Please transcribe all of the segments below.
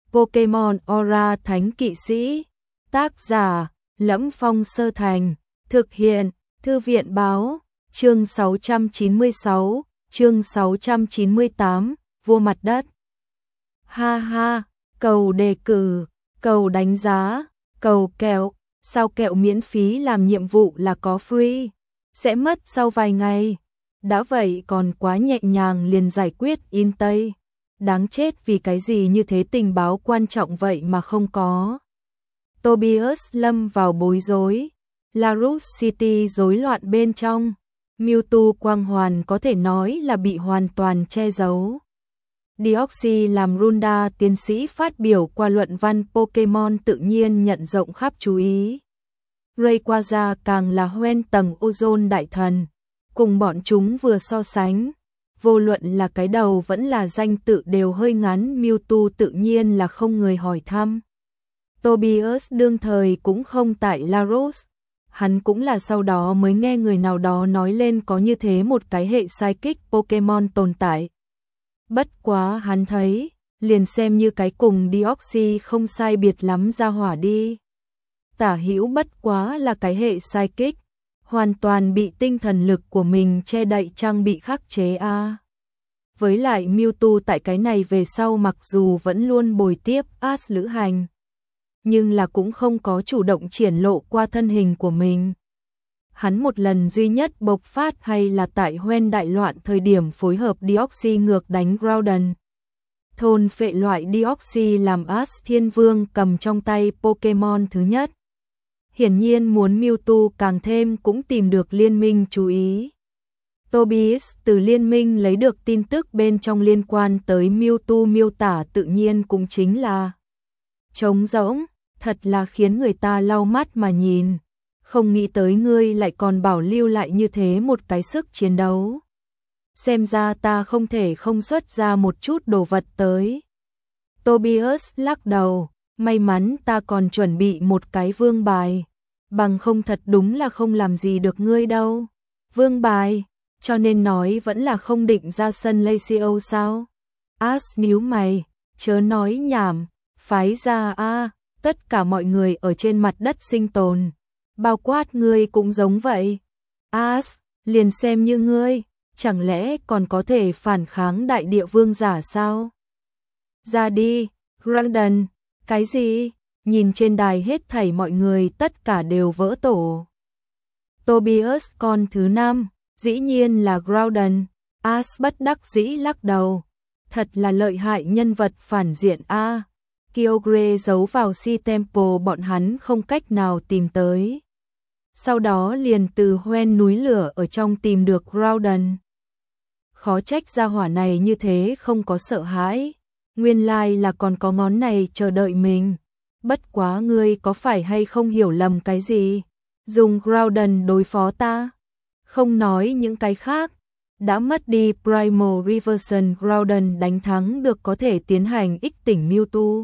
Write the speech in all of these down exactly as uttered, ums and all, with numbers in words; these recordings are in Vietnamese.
Pokemon Aura Thánh Kỵ Sĩ. Tác giả: Lẫm Phong Sơ Thành. Thực hiện: Thư viện Báo. Chương sáu trăm chín mươi sáu, chương sáu trăm chín mươi tám, Vua Mặt Đất. Ha ha, cầu đề cử, cầu đánh giá, cầu kẹo, sao kẹo miễn phí làm nhiệm vụ là có free, sẽ mất sau vài ngày. Đã vậy còn quá nhẹ nhàng liền giải quyết in Tây. Đáng chết, vì cái gì như thế, tình báo quan trọng vậy mà không có. Tobias lâm vào bối rối. Larus City rối loạn bên trong. Mewtwo quang hoàn có thể nói là bị hoàn toàn che giấu. Deoxys làm Runda tiến sĩ phát biểu qua luận văn Pokemon tự nhiên nhận rộng khắp chú ý. Rayquaza càng là hoen tầng ozone đại thần. Cùng bọn chúng vừa so sánh, vô luận là cái đầu vẫn là danh tự đều hơi ngắn. Mewtwo tự nhiên là không người hỏi thăm. Tobias đương thời cũng không tại Larus. Hắn cũng là sau đó mới nghe người nào đó nói lên có như thế một cái hệ psychic Pokemon tồn tại. Bất quá hắn thấy, liền xem như cái cùng Deoxys không sai biệt lắm ra hỏa đi. Tả hữu bất quá là cái hệ psychic, hoàn toàn bị tinh thần lực của mình che đậy trang bị khắc chế a. À. Với lại Mewtwo tại cái này về sau mặc dù vẫn luôn bồi tiếp Ash lữ hành, nhưng là cũng không có chủ động triển lộ qua thân hình của mình. Hắn một lần duy nhất bộc phát hay là tại Hoenn đại loạn thời điểm phối hợp Deoxys ngược đánh Groudon. Thôn phệ loại Deoxys làm Ash Thiên Vương cầm trong tay Pokemon thứ nhất. Hiển nhiên muốn Mewtwo càng thêm cũng tìm được liên minh chú ý. Tobias từ liên minh lấy được tin tức bên trong liên quan tới Mewtwo miêu tả tự nhiên cũng chính là trống rỗng, thật là khiến người ta lau mắt mà nhìn. Không nghĩ tới ngươi lại còn bảo lưu lại như thế một cái sức chiến đấu. Xem ra ta không thể không xuất ra một chút đồ vật tới. Tobias lắc đầu, may mắn ta còn chuẩn bị một cái vương bài. Bằng không thật đúng là không làm gì được ngươi đâu. Vương bài, cho nên nói vẫn là không định ra sân Lacio sao? Ash nhíu mày, chớ nói nhảm, phái ra a, tất cả mọi người ở trên mặt đất sinh tồn, bao quát ngươi cũng giống vậy. Ash, liền xem như ngươi, chẳng lẽ còn có thể phản kháng đại địa vương giả sao? Ra đi, Groudon, cái gì? Nhìn trên đài hết thảy mọi người tất cả đều vỡ tổ. Tobias con thứ năm, dĩ nhiên là Groudon. Ash bất đắc dĩ lắc đầu. Thật là lợi hại nhân vật phản diện a. À. Kyogre giấu vào Sea Temple bọn hắn không cách nào tìm tới. Sau đó liền từ Hoenn núi lửa ở trong tìm được Groudon. Khó trách gia hỏa này như thế không có sợ hãi. Nguyên lai là còn có món này chờ đợi mình. Bất quá ngươi có phải hay không hiểu lầm cái gì? Dùng Groudon đối phó ta? Không nói những cái khác. Đã mất đi Primal Reversion, Groudon đánh thắng được có thể tiến hành ích tỉnh Mewtwo.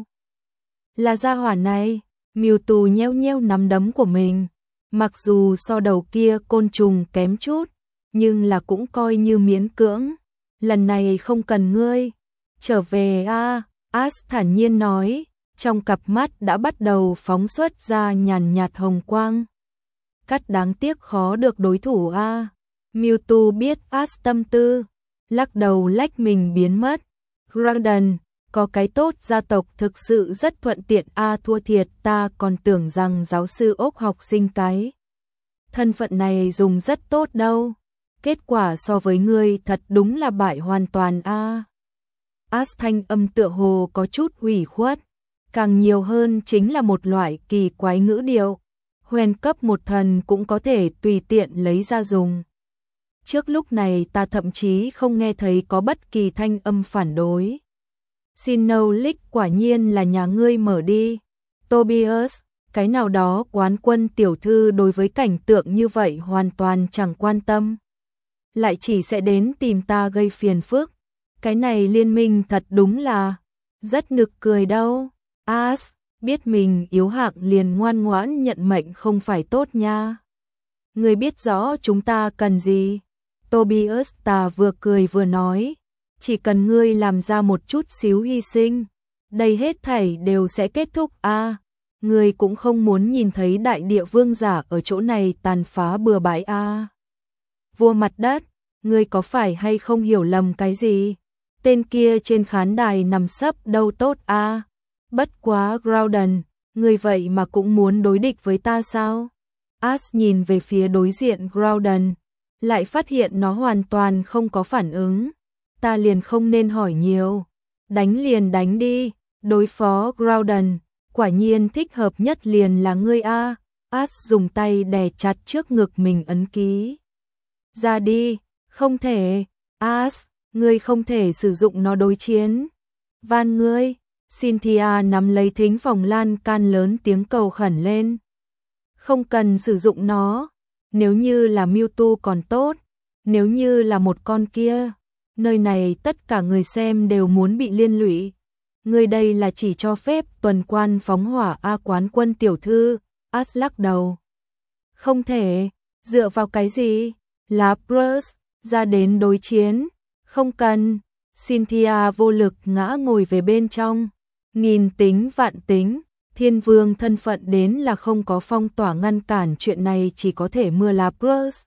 Là gia hỏa này. Mewtwo nheo nheo nắm đấm của mình. Mặc dù so đầu kia côn trùng kém chút, nhưng là cũng coi như miễn cưỡng. Lần này không cần ngươi. Trở về a, à, Ash thản nhiên nói. Trong cặp mắt đã bắt đầu phóng xuất ra nhàn nhạt hồng quang. Cắt đáng tiếc khó được đối thủ a. À. Mewtwo biết Ash tâm tư, lắc đầu lách mình biến mất. Groudon, có cái tốt gia tộc thực sự rất thuận tiện a, à, thua thiệt, ta còn tưởng rằng giáo sư ốc học sinh cái thân phận này dùng rất tốt đâu. Kết quả so với ngươi thật đúng là bại hoàn toàn a. À. Ash thanh âm tựa hồ có chút ủy khuất. Càng nhiều hơn chính là một loại kỳ quái ngữ điệu. Hoenn cấp một thần cũng có thể tùy tiện lấy ra dùng. Trước lúc này ta thậm chí không nghe thấy có bất kỳ thanh âm phản đối. Sinnoh quả nhiên là nhà ngươi mở đi. Tobias, cái nào đó quán quân tiểu thư đối với cảnh tượng như vậy hoàn toàn chẳng quan tâm. Lại chỉ sẽ đến tìm ta gây phiền phức. Cái này liên minh thật đúng là rất nực cười đâu. Ash, biết mình yếu hạng liền ngoan ngoãn nhận mệnh không phải tốt nha. Người biết rõ chúng ta cần gì. Tobias ta vừa cười vừa nói. Chỉ cần ngươi làm ra một chút xíu hy sinh, đây hết thảy đều sẽ kết thúc a. À, ngươi cũng không muốn nhìn thấy đại địa vương giả ở chỗ này tàn phá bừa bãi a. À. Vua mặt đất, ngươi có phải hay không hiểu lầm cái gì? Tên kia trên khán đài nằm sấp đâu tốt a. À. Bất quá Groudon, ngươi vậy mà cũng muốn đối địch với ta sao? Ash nhìn về phía đối diện Groudon, lại phát hiện nó hoàn toàn không có phản ứng. Ta liền không nên hỏi nhiều. Đánh liền đánh đi, đối phó Groudon, quả nhiên thích hợp nhất liền là ngươi a. Ash dùng tay đè chặt trước ngực mình ấn ký. Ra đi, không thể, Ash, ngươi không thể sử dụng nó đối chiến. Van ngươi, Cynthia nắm lấy thính phòng lan can lớn tiếng cầu khẩn lên. Không cần sử dụng nó, nếu như là Mewtwo còn tốt, nếu như là một con kia, nơi này tất cả người xem đều muốn bị liên lụy. Người đây là chỉ cho phép tuần quan phóng hỏa a quán quân tiểu thư, Ash lắc đầu. Không thể, dựa vào cái gì? Lapras, ra đến đối chiến, không cần. Cynthia vô lực ngã ngồi về bên trong, nghìn tính vạn tính. Thiên vương thân phận đến là không có phong tỏa ngăn cản chuyện này, chỉ có thể mưa Lapras.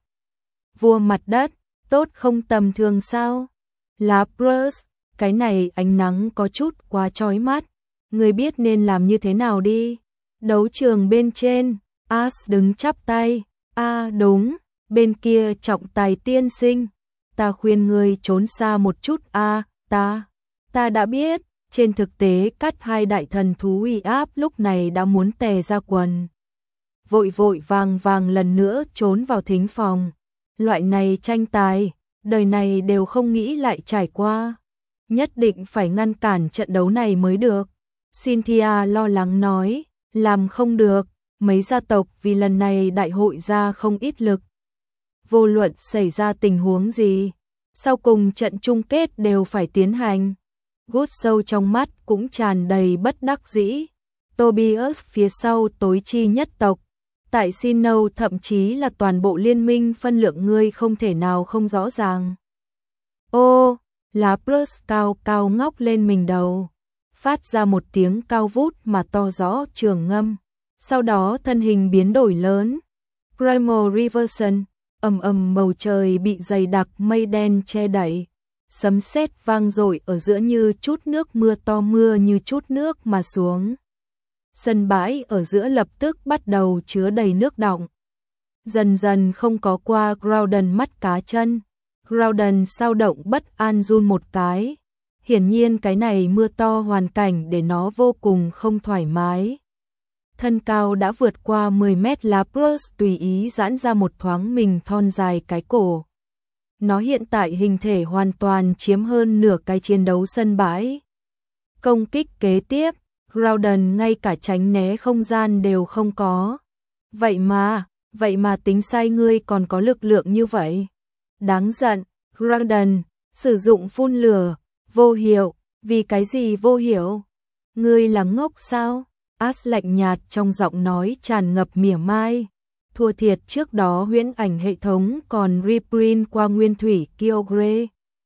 Vua mặt đất, tốt không tầm thường sao? Lapras, cái này ánh nắng có chút quá chói mắt, người biết nên làm như thế nào đi. Đấu trường bên trên, Ash đứng chắp tay, a à, đúng, bên kia trọng tài tiên sinh, ta khuyên người trốn xa một chút a. À, ta, ta đã biết. Trên thực tế cắt hai đại thần thú uy áp lúc này đã muốn tè ra quần. Vội vội vàng vàng lần nữa trốn vào thính phòng. Loại này tranh tài, đời này đều không nghĩ lại trải qua. Nhất định phải ngăn cản trận đấu này mới được. Cynthia lo lắng nói, làm không được, mấy gia tộc vì lần này đại hội ra không ít lực. Vô luận xảy ra tình huống gì, sau cùng trận chung kết đều phải tiến hành. Gút sâu trong mắt cũng tràn đầy bất đắc dĩ. Tobias phía sau tối chi nhất tộc, tại Sinnoh thậm chí là toàn bộ liên minh phân lượng ngươi không thể nào không rõ ràng. Ô, Lapras cao cao ngóc lên mình đầu, phát ra một tiếng cao vút mà to rõ trường ngâm. Sau đó thân hình biến đổi lớn. Primal Reversion, ầm ầm bầu trời bị dày đặc mây đen che đậy. Sấm sét vang dội ở giữa như chút nước mưa to, mưa như chút nước mà xuống. Sân bãi ở giữa lập tức bắt đầu chứa đầy nước đọng. Dần dần không có qua Groudon mắt cá chân. Groudon sao động bất an run một cái. Hiển nhiên cái này mưa to hoàn cảnh để nó vô cùng không thoải mái. Thân cao đã vượt qua mười mét, Lapras tùy ý giãn ra một thoáng mình thon dài cái cổ. Nó hiện tại hình thể hoàn toàn chiếm hơn nửa cái chiến đấu sân bãi. Công kích kế tiếp, Groudon ngay cả tránh né không gian đều không có. Vậy mà, vậy mà tính sai ngươi còn có lực lượng như vậy. Đáng giận, Groudon, sử dụng phun lửa, vô hiệu, vì cái gì vô hiệu? Ngươi là ngốc sao? Ash lạnh nhạt trong giọng nói tràn ngập mỉa mai. Thua thiệt trước đó huyễn ảnh hệ thống còn reprint qua nguyên thủy Kyogre.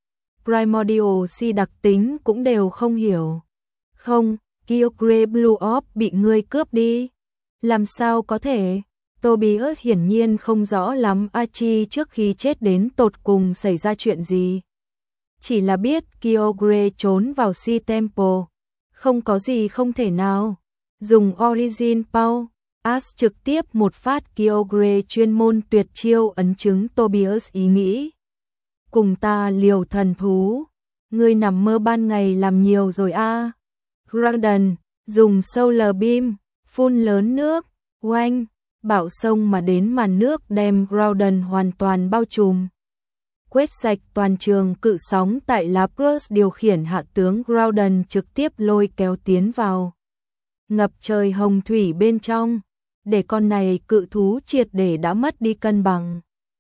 Primordial Si đặc tính cũng đều không hiểu. Không, Kyogre Blue Orb bị ngươi cướp đi. Làm sao có thể? Tobias hiển nhiên không rõ lắm Archie trước khi chết đến tột cùng xảy ra chuyện gì. Chỉ là biết Kyogre trốn vào Si Temple. Không có gì không thể nào. Dùng Origin Power, Ash trực tiếp một phát Kyogre chuyên môn tuyệt chiêu ấn chứng Tobias ý nghĩ. Cùng ta liều thần thú, ngươi nằm mơ ban ngày làm nhiều rồi a. À. Groudon, dùng Solar Beam, phun lớn nước, oanh, bão sông mà đến màn nước đem Groudon hoàn toàn bao trùm. Quét sạch toàn trường cự sóng tại Lapras điều khiển hạ tướng Groudon trực tiếp lôi kéo tiến vào. Ngập trời hồng thủy bên trong, để con này cự thú triệt để đã mất đi cân bằng.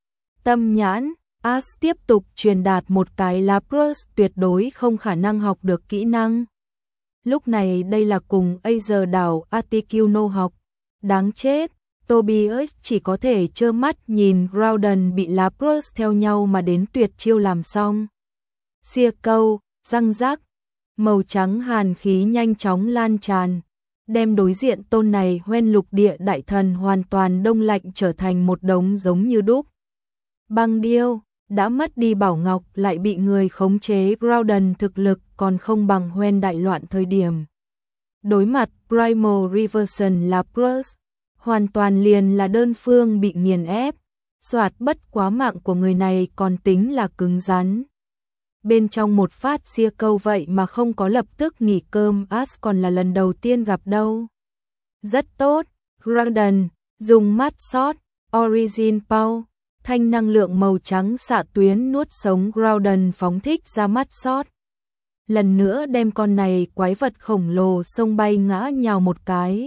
Tâm nhãn, Ash tiếp tục truyền đạt một cái Lapras tuyệt đối không khả năng học được kỹ năng. Lúc này đây là cùng Aether đảo Articuno học. Đáng chết, Tobias chỉ có thể trơ mắt nhìn Groudon bị Lapras theo nhau mà đến tuyệt chiêu làm xong. Xia câu, răng rắc, Màu trắng hàn khí nhanh chóng lan tràn, đem đối diện tôn này hoen lục địa đại thần hoàn toàn đông lạnh trở thành một đống giống như đúc. Băng điêu, đã mất đi bảo ngọc lại bị người khống chế, Groudon thực lực còn không bằng hoen đại loạn thời điểm. Đối mặt Primal Reversion Lapras, hoàn toàn liền là đơn phương bị nghiền ép, soạt bất quá mạng của người này còn tính là cứng rắn. Bên trong một phát xia câu vậy mà không có lập tức nghỉ cơm, Ash còn là lần đầu tiên gặp đâu. Rất tốt, Groudon, dùng mắt sót, Origin Power, thanh năng lượng màu trắng xạ tuyến nuốt sống Groudon phóng thích ra mắt sót. Lần nữa đem con này quái vật khổng lồ xông bay ngã nhào một cái.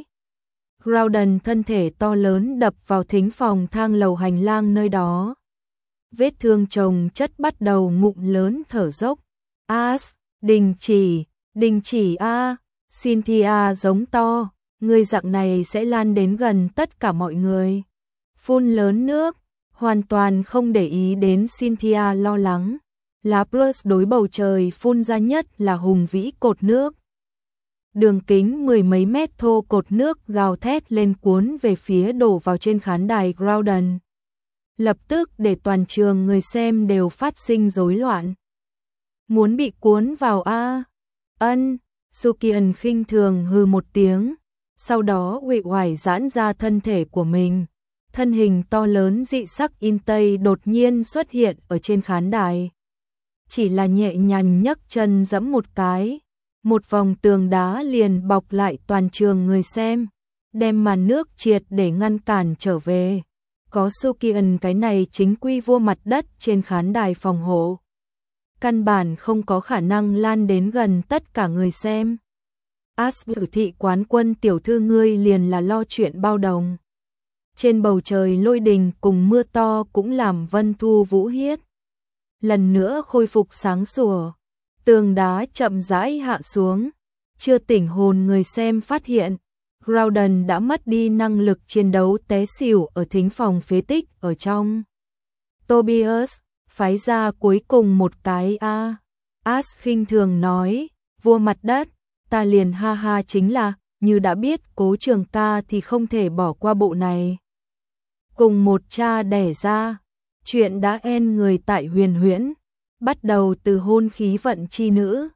Groudon thân thể to lớn đập vào thính phòng thang lầu hành lang nơi đó. Vết thương chồng chất bắt đầu ngụm lớn thở dốc. Ash, đình chỉ, đình chỉ a, Cynthia giống to, người dạng này sẽ lan đến gần tất cả mọi người. Phun lớn nước, hoàn toàn không để ý đến Cynthia lo lắng. Lapras đối bầu trời phun ra nhất là hùng vĩ cột nước. Đường kính mười mấy mét thô cột nước gào thét lên cuốn về phía đổ vào trên khán đài Groudon. Lập tức để toàn trường người xem đều phát sinh rối loạn. Muốn bị cuốn vào a? Ân, Sukian khinh thường hừ một tiếng, sau đó uể oải giãn ra thân thể của mình. Thân hình to lớn dị sắc in tây đột nhiên xuất hiện ở trên khán đài. Chỉ là nhẹ nhàng nhấc chân giẫm một cái, một vòng tường đá liền bọc lại toàn trường người xem, đem màn nước triệt để ngăn cản trở về. Có Sukian cái này chính quy vua mặt đất trên khán đài phòng hộ, căn bản không có khả năng lan đến gần tất cả người xem. Ash tử thị quán quân tiểu thư ngươi liền là lo chuyện bao đồng. Trên bầu trời lôi đình cùng mưa to cũng làm Vân Thu Vũ Hiết lần nữa khôi phục sáng sủa. Tường đá chậm rãi hạ xuống, chưa tỉnh hồn người xem phát hiện Groudon đã mất đi năng lực chiến đấu, té xỉu ở thính phòng phế tích ở trong. Tobias, phái ra cuối cùng một cái a. À. Ash khinh thường nói, vua mặt đất, ta liền ha ha chính là, như đã biết Cố Trường ta thì không thể bỏ qua bộ này. Cùng một cha đẻ ra, chuyện đã en người tại huyền huyễn, bắt đầu từ hôn khí vận chi nữ,